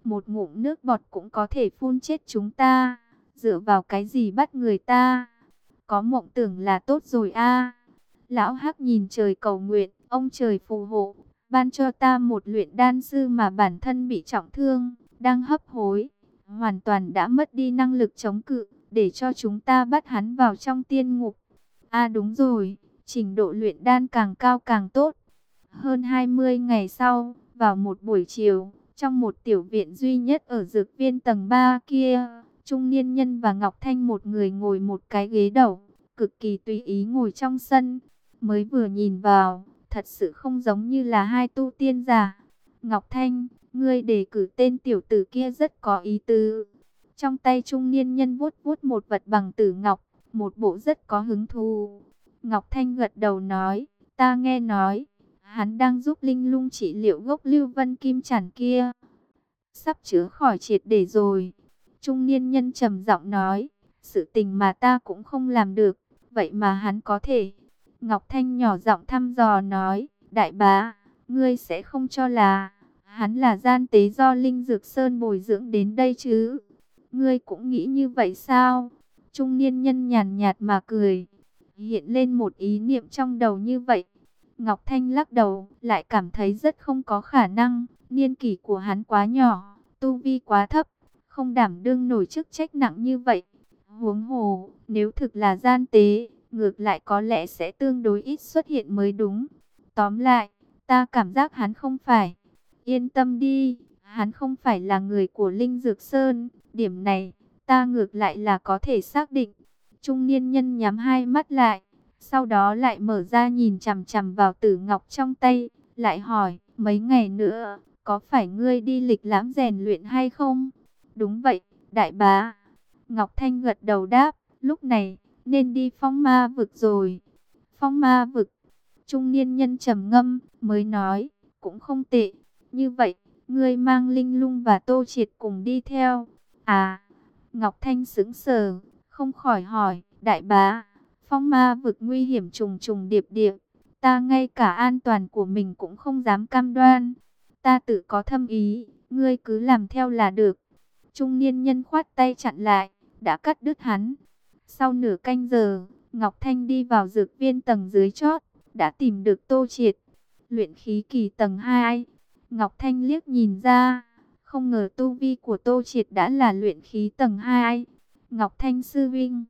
một ngụm nước bọt cũng có thể phun chết chúng ta. Dựa vào cái gì bắt người ta? Có mộng tưởng là tốt rồi a. Lão Hắc nhìn trời cầu nguyện, ông trời phù hộ, ban cho ta một luyện đan sư mà bản thân bị trọng thương, đang hấp hối, hoàn toàn đã mất đi năng lực chống cự, để cho chúng ta bắt hắn vào trong tiên ngục. À đúng rồi, trình độ luyện đan càng cao càng tốt. Hơn hai mươi ngày sau, vào một buổi chiều, trong một tiểu viện duy nhất ở dược viên tầng ba kia, trung niên nhân và Ngọc Thanh một người ngồi một cái ghế đầu, cực kỳ tùy ý ngồi trong sân. Mới vừa nhìn vào, thật sự không giống như là hai tu tiên giả. Ngọc Thanh, ngươi đề cử tên tiểu tử kia rất có ý tứ. Trong tay trung niên nhân vuốt vuốt một vật bằng tử ngọc, một bộ rất có hứng thú. Ngọc Thanh gật đầu nói, ta nghe nói, hắn đang giúp Linh Lung trị liệu gốc Lưu Vân Kim Chản kia. Sắp chữa khỏi triệt để rồi. Trung niên nhân trầm giọng nói, sự tình mà ta cũng không làm được, vậy mà hắn có thể. Ngọc Thanh nhỏ giọng thăm dò nói, đại bá, ngươi sẽ không cho là hắn là gian tế do Linh Dược Sơn bồi dưỡng đến đây chứ? Ngươi cũng nghĩ như vậy sao? Trung niên nhân nhàn nhạt mà cười, hiện lên một ý niệm trong đầu như vậy. Ngọc Thanh lắc đầu, lại cảm thấy rất không có khả năng, niên kỷ của hắn quá nhỏ, tu vi quá thấp, không đảm đương nổi chức trách nặng như vậy. Huống hồ, nếu thực là gian tế, ngược lại có lẽ sẽ tương đối ít xuất hiện mới đúng. Tóm lại, ta cảm giác hắn không phải. Yên tâm đi, hắn không phải là người của Linh Dược Sơn, điểm này, ta ngược lại là có thể xác định. Trung niên nhân nhắm hai mắt lại, sau đó lại mở ra nhìn chằm chằm vào tử ngọc trong tay, lại hỏi, mấy ngày nữa, có phải ngươi đi lịch lãm rèn luyện hay không? Đúng vậy, đại bá. Ngọc Thanh gật đầu đáp, lúc này, nên đi phong ma vực rồi. Phong ma vực, trung niên nhân trầm ngâm, mới nói, cũng không tệ. Như vậy, ngươi mang Linh Lung và Tô Triệt cùng đi theo. À, Ngọc Thanh sững sờ, không khỏi hỏi, đại bá, phong ma vực nguy hiểm trùng trùng điệp điệp, ta ngay cả an toàn của mình cũng không dám cam đoan. Ta tự có thâm ý, ngươi cứ làm theo là được. Trung niên nhân khoát tay chặn lại, đã cắt đứt hắn. Sau nửa canh giờ, Ngọc Thanh đi vào dược viên tầng dưới chót, đã tìm được Tô Triệt. Luyện khí kỳ tầng hai. Ngọc Thanh liếc nhìn ra, không ngờ tu vi của Tô Triệt đã là luyện khí tầng hai. Ngọc Thanh sư vinh.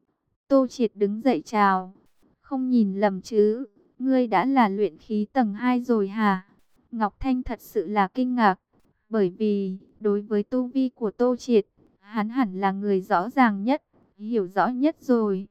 Tô Triệt đứng dậy chào. Không nhìn lầm chứ, ngươi đã là luyện khí tầng hai rồi hả? Ngọc Thanh thật sự là kinh ngạc, bởi vì, đối với tu vi của Tô Triệt, hắn hẳn là người rõ ràng nhất, hiểu rõ nhất rồi.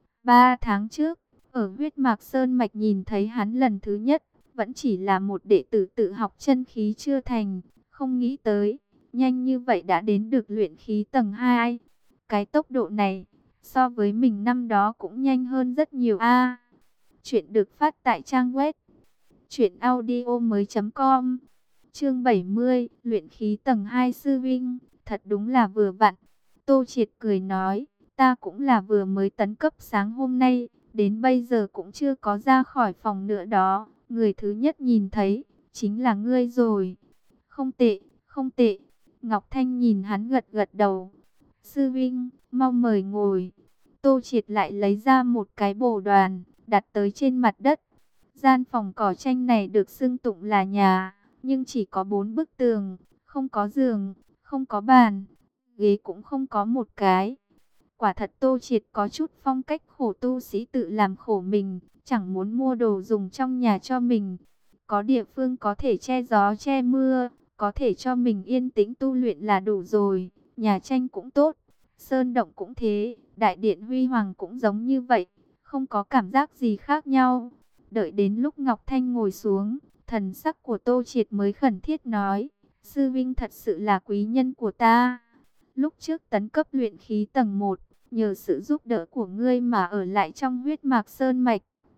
Ba tháng trước, ở huyết mạc Sơn Mạch nhìn thấy hắn lần thứ nhất, vẫn chỉ là một đệ tử tự học chân khí chưa thành, không nghĩ tới, nhanh như vậy đã đến được luyện khí tầng hai. Cái tốc độ này, so với mình năm đó cũng nhanh hơn rất nhiều a. Chuyện được phát tại trang web truyện audio mới chấm com. Chương bảy mươi, luyện khí tầng hai sư vinh, thật đúng là vừa vặn. Tô Triệt cười nói, ta cũng là vừa mới tấn cấp sáng hôm nay, đến bây giờ cũng chưa có ra khỏi phòng nữa đó. Người thứ nhất nhìn thấy, chính là ngươi rồi. Không tệ, không tệ. Ngọc Thanh nhìn hắn gật gật đầu. Sư vinh, mau mời ngồi. Tô Triệt lại lấy ra một cái bồ đoàn, đặt tới trên mặt đất. Gian phòng cỏ tranh này được xưng tụng là nhà, nhưng chỉ có bốn bức tường, không có giường, không có bàn, ghế cũng không có một cái. Quả thật Tô Triệt có chút phong cách khổ tu sĩ tự làm khổ mình, chẳng muốn mua đồ dùng trong nhà cho mình. Có địa phương có thể che gió che mưa, có thể cho mình yên tĩnh tu luyện là đủ rồi. Nhà tranh cũng tốt, sơn động cũng thế, đại điện huy hoàng cũng giống như vậy, không có cảm giác gì khác nhau. Đợi đến lúc Ngọc Thanh ngồi xuống, thần sắc của Tô Triệt mới khẩn thiết nói, sư vinh thật sự là quý nhân của ta. Lúc trước tấn cấp luyện khí tầng một, nhờ sự giúp đỡ của ngươi mà ở lại trong huyết mạc Sơn Mạch.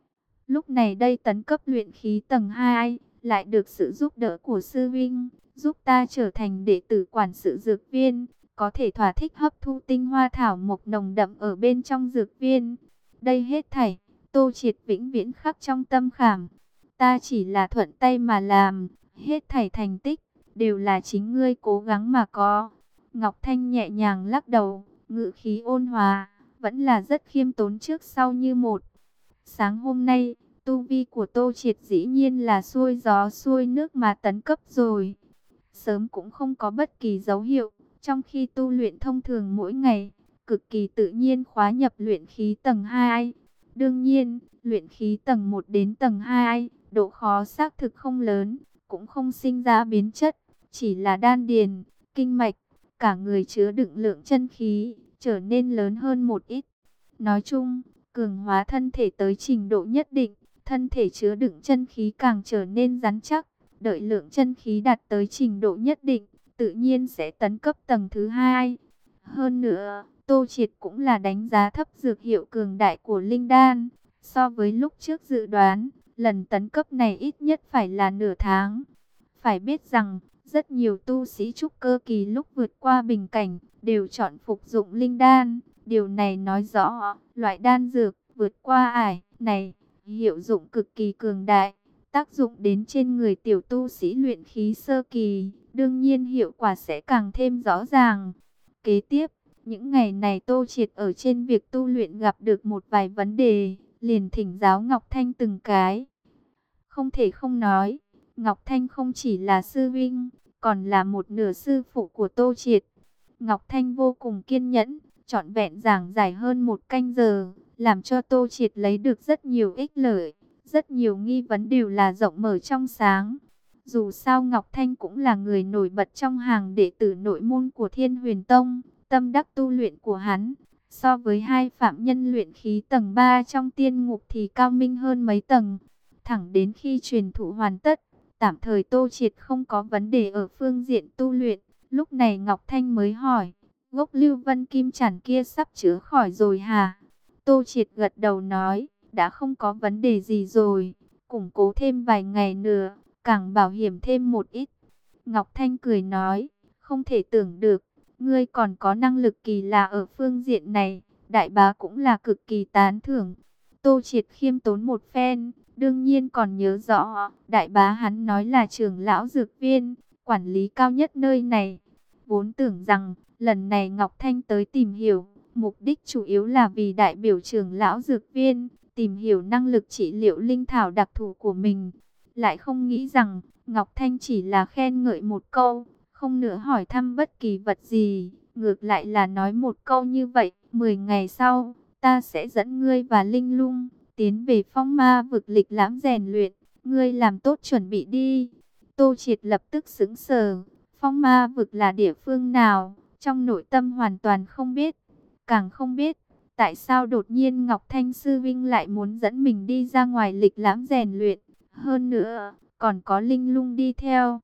Lúc này đây tấn cấp luyện khí tầng hai, lại được sự giúp đỡ của sư vinh, giúp ta trở thành đệ tử quản sự dược viên, có thể thỏa thích hấp thu tinh hoa thảo mộc nồng đậm ở bên trong dược viên. Đây hết thảy, Tô Triệt vĩnh viễn khắc trong tâm khảm. Ta chỉ là thuận tay mà làm, hết thảy thành tích, đều là chính ngươi cố gắng mà có. Ngọc Thanh nhẹ nhàng lắc đầu, ngữ khí ôn hòa, vẫn là rất khiêm tốn trước sau như một. Sáng hôm nay, tu vi của Tô Triệt dĩ nhiên là xuôi gió xuôi nước mà tấn cấp rồi. Sớm cũng không có bất kỳ dấu hiệu, trong khi tu luyện thông thường mỗi ngày, cực kỳ tự nhiên khóa nhập luyện khí tầng hai. Đương nhiên, luyện khí tầng một đến tầng hai, độ khó xác thực không lớn, cũng không sinh ra biến chất, chỉ là đan điền, kinh mạch, cả người chứa đựng lượng chân khí, trở nên lớn hơn một ít. Nói chung, cường hóa thân thể tới trình độ nhất định, thân thể chứa đựng chân khí càng trở nên rắn chắc, đợi lượng chân khí đạt tới trình độ nhất định, tự nhiên sẽ tấn cấp tầng thứ hai. Hơn nữa, Tô Triệt cũng là đánh giá thấp dược hiệu cường đại của linh đan, so với lúc trước dự đoán, lần tấn cấp này ít nhất phải là nửa tháng. Phải biết rằng, rất nhiều tu sĩ trúc cơ kỳ lúc vượt qua bình cảnh, đều chọn phục dụng linh đan. Điều này nói rõ, loại đan dược vượt qua ải này, hiệu dụng cực kỳ cường đại. Tác dụng đến trên người tiểu tu sĩ luyện khí sơ kỳ, đương nhiên hiệu quả sẽ càng thêm rõ ràng. Kế tiếp, những ngày này Tô Triệt ở trên việc tu luyện gặp được một vài vấn đề, liền thỉnh giáo Ngọc Thanh từng cái. Không thể không nói, Ngọc Thanh không chỉ là sư vinh, còn là một nửa sư phụ của Tô Triệt. Ngọc Thanh vô cùng kiên nhẫn, trọn vẹn giảng giải hơn một canh giờ, làm cho Tô Triệt lấy được rất nhiều ích lợi, rất nhiều nghi vấn đều là rộng mở trong sáng. Dù sao Ngọc Thanh cũng là người nổi bật trong hàng đệ tử nội môn của Thiên Huyền Tông, tâm đắc tu luyện của hắn, so với hai phạm nhân luyện khí tầng ba trong tiên ngục thì cao minh hơn mấy tầng. Thẳng đến khi truyền thụ hoàn tất, tạm thời Tô Triệt không có vấn đề ở phương diện tu luyện, lúc này Ngọc Thanh mới hỏi, gốc Lưu Vân Kim Chản kia sắp chữa khỏi rồi hả? Tô Triệt gật đầu nói, đã không có vấn đề gì rồi, củng cố thêm vài ngày nữa, càng bảo hiểm thêm một ít. Ngọc Thanh cười nói, không thể tưởng được, ngươi còn có năng lực kỳ lạ ở phương diện này, đại bá cũng là cực kỳ tán thưởng. Tô Triệt khiêm tốn một phen, đương nhiên còn nhớ rõ, đại bá hắn nói là trưởng lão dược viên, quản lý cao nhất nơi này. Vốn tưởng rằng, lần này Ngọc Thanh tới tìm hiểu, mục đích chủ yếu là vì đại biểu trưởng lão dược viên, tìm hiểu năng lực trị liệu linh thảo đặc thù của mình. Lại không nghĩ rằng, Ngọc Thanh chỉ là khen ngợi một câu, không nữa hỏi thăm bất kỳ vật gì, ngược lại là nói một câu như vậy, mười ngày sau, ta sẽ dẫn ngươi và Linh Lung tiến về phong ma vực lịch lãm rèn luyện, ngươi làm tốt chuẩn bị đi. Tô Triệt lập tức sững sờ, phong ma vực là địa phương nào, trong nội tâm hoàn toàn không biết, càng không biết, tại sao đột nhiên Ngọc Thanh Sư Vinh lại muốn dẫn mình đi ra ngoài lịch lãm rèn luyện, hơn nữa, còn có Linh Lung đi theo.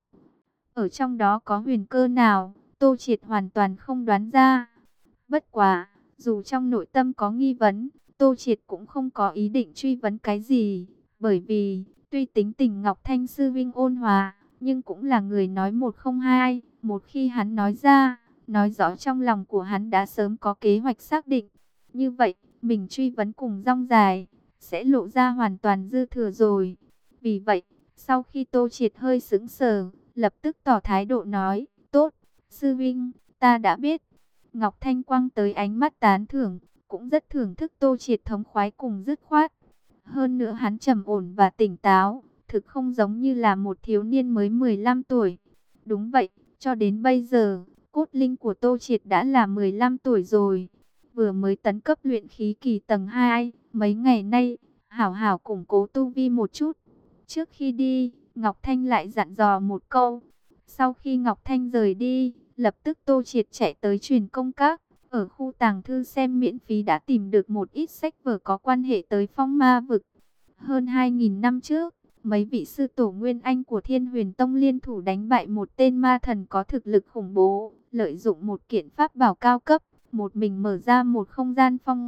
Ở trong đó có huyền cơ nào, Tô Triệt hoàn toàn không đoán ra. Bất quá, dù trong nội tâm có nghi vấn, Tô Triệt cũng không có ý định truy vấn cái gì, bởi vì, tuy tính tình Ngọc Thanh Sư Vinh ôn hòa, nhưng cũng là người nói một không hai, một khi hắn nói ra, nói rõ trong lòng của hắn đã sớm có kế hoạch xác định. Như vậy, mình truy vấn cùng rong dài, sẽ lộ ra hoàn toàn dư thừa rồi. Vì vậy, sau khi Tô Triệt hơi sững sờ, lập tức tỏ thái độ nói, tốt, Sư Vinh, ta đã biết. Ngọc Thanh quăng tới ánh mắt tán thưởng, cũng rất thưởng thức Tô Triệt thống khoái cùng dứt khoát. Hơn nữa hắn trầm ổn và tỉnh táo, thực không giống như là một thiếu niên mới mười lăm tuổi. Đúng vậy, cho đến bây giờ, cốt linh của Tô Triệt đã là mười lăm tuổi rồi. Vừa mới tấn cấp luyện khí kỳ tầng hai, mấy ngày nay, hảo hảo củng cố tu vi một chút. Trước khi đi, Ngọc Thanh lại dặn dò một câu. Sau khi Ngọc Thanh rời đi, lập tức Tô Triệt chạy tới truyền công các. Ở khu tàng thư xem miễn phí đã tìm được một ít sách vở có quan hệ tới phong ma vực. Hơn hai nghìn năm trước, mấy vị sư tổ Nguyên Anh của Thiên Huyền Tông liên thủ đánh bại một tên ma thần có thực lực khủng bố. Lợi dụng một kiện pháp bảo cao cấp, một mình mở ra một không gian phong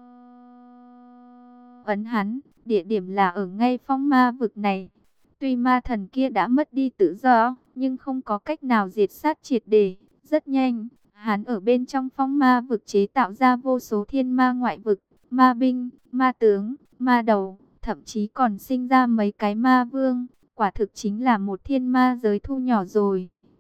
ấn hắn. Địa điểm là ở ngay phong ma vực này. Tuy ma thần kia đã mất đi tự do, nhưng không có cách nào diệt sát triệt để. Rất nhanh, hắn ở bên trong phong ma vực chế tạo ra vô số thiên ma ngoại vực, ma binh, ma tướng, ma đầu, thậm chí còn sinh ra mấy cái ma vương. Quả thực chính là một thiên ma giới thu nhỏ rồi.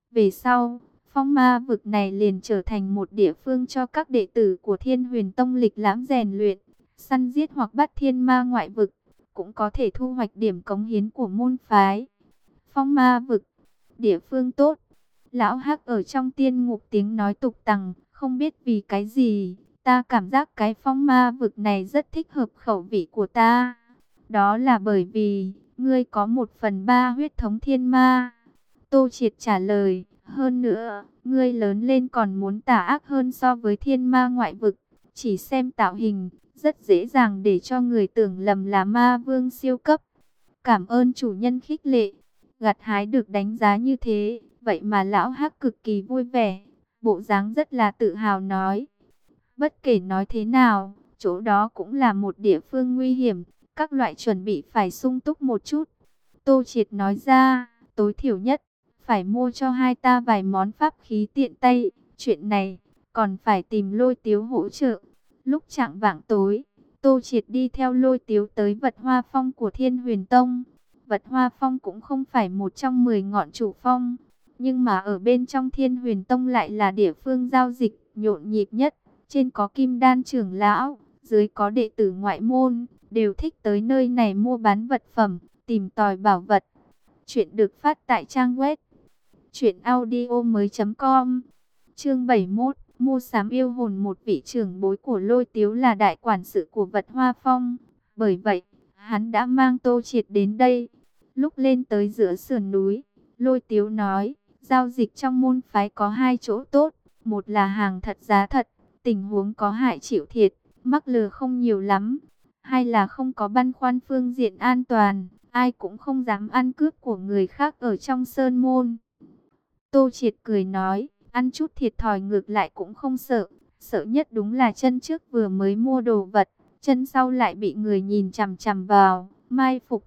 Về sau, phong ma vực này liền trở thành một địa phương cho các đệ tử của Thiên Huyền Tông lịch lãm rèn luyện, săn giết hoặc bắt thiên ma ngoại vực, cũng có thể thu hoạch điểm cống hiến của môn phái. Phong ma vực, địa phương tốt. Lão Hắc ở trong tiên ngục tiếng nói tục tằng, không biết vì cái gì, ta cảm giác cái phong ma vực này rất thích hợp khẩu vị của ta. Đó là bởi vì, ngươi có một phần ba huyết thống thiên ma. Tô Triệt trả lời, hơn nữa, ngươi lớn lên còn muốn tà ác hơn so với thiên ma ngoại vực. Chỉ xem tạo hình, rất dễ dàng để cho người tưởng lầm là ma vương siêu cấp. Cảm ơn chủ nhân khích lệ, gặt hái được đánh giá như thế, vậy mà lão Hắc cực kỳ vui vẻ, bộ dáng rất là tự hào nói. Bất kể nói thế nào, chỗ đó cũng là một địa phương nguy hiểm, các loại chuẩn bị phải sung túc một chút. Tô Triệt nói ra, tối thiểu nhất, phải mua cho hai ta vài món pháp khí tiện tay, chuyện này, còn phải tìm Lôi Tiếu hỗ trợ. Lúc chạng vạng tối, Tô Triệt đi theo Lôi Tiếu tới Vật Hoa Phong của Thiên Huyền Tông. Vật Hoa Phong cũng không phải một trong mười ngọn chủ phong, nhưng mà ở bên trong Thiên Huyền Tông lại là địa phương giao dịch nhộn nhịp nhất. Trên có Kim Đan trưởng lão, dưới có đệ tử ngoại môn, đều thích tới nơi này mua bán vật phẩm, tìm tòi bảo vật. Chuyện được phát tại trang web truyện audio mới chấm com. Chương bảy mươi mốt, mua sắm yêu hồn. Một vị trưởng bối của Lôi Tiếu là đại quản sự của Vật Hoa Phong, bởi vậy, hắn đã mang Tô Triệt đến đây. Lúc lên tới giữa sườn núi, Lôi Tiếu nói, giao dịch trong môn phái có hai chỗ tốt, một là hàng thật giá thật, tình huống có hại chịu thiệt, mắc lừa không nhiều lắm. Hai là không có băn khoăn phương diện an toàn, ai cũng không dám ăn cướp của người khác ở trong sơn môn. Tô Triệt cười nói, ăn chút thiệt thòi ngược lại cũng không sợ, sợ nhất đúng là chân trước vừa mới mua đồ vật, chân sau lại bị người nhìn chằm chằm vào, mai phục.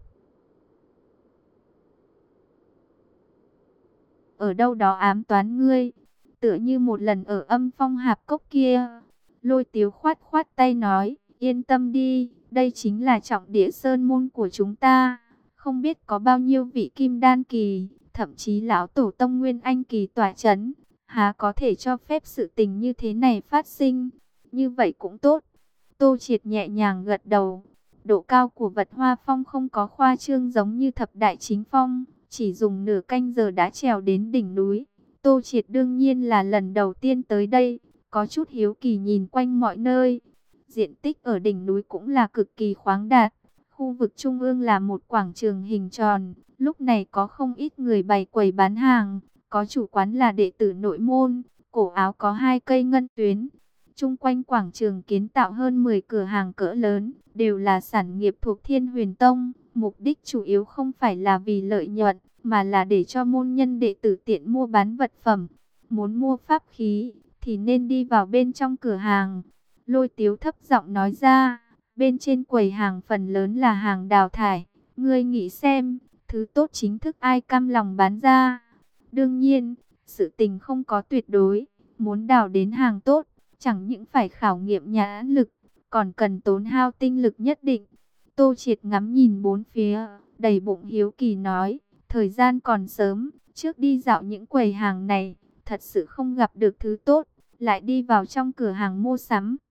Ở đâu đó ám toán ngươi, tựa như một lần ở Âm Phong Hạp Cốc kia. Lôi Tiếu khoát khoát tay nói, yên tâm đi, đây chính là trọng địa sơn môn của chúng ta. Không biết có bao nhiêu vị kim đan kỳ, thậm chí lão tổ tông nguyên anh kỳ tỏa chấn, há có thể cho phép sự tình như thế này phát sinh. Như vậy cũng tốt. Tô Triệt nhẹ nhàng gật đầu. Độ cao của Vật Hoa Phong không có khoa trương giống như thập đại chính phong, chỉ dùng nửa canh giờ đã trèo đến đỉnh núi. Tô Triệt đương nhiên là lần đầu tiên tới đây, có chút hiếu kỳ nhìn quanh mọi nơi. Diện tích ở đỉnh núi cũng là cực kỳ khoáng đạt. Khu vực trung ương là một quảng trường hình tròn, lúc này có không ít người bày quầy bán hàng, có chủ quán là đệ tử nội môn, cổ áo có hai cây ngân tuyến. Chung quanh quảng trường kiến tạo hơn mười cửa hàng cỡ lớn, đều là sản nghiệp thuộc Thiên Huyền Tông, mục đích chủ yếu không phải là vì lợi nhuận, mà là để cho môn nhân đệ tử tiện mua bán vật phẩm. Muốn mua pháp khí, thì nên đi vào bên trong cửa hàng. Lôi Tiếu thấp giọng nói ra, bên trên quầy hàng phần lớn là hàng đào thải. Ngươi nghĩ xem, thứ tốt chính thức ai cam lòng bán ra. Đương nhiên, sự tình không có tuyệt đối. Muốn đào đến hàng tốt, chẳng những phải khảo nghiệm nhãn lực, còn cần tốn hao tinh lực nhất định. Tô Triệt ngắm nhìn bốn phía, đầy bụng hiếu kỳ nói, thời gian còn sớm, trước đi dạo những quầy hàng này, thật sự không gặp được thứ tốt, lại đi vào trong cửa hàng mua sắm.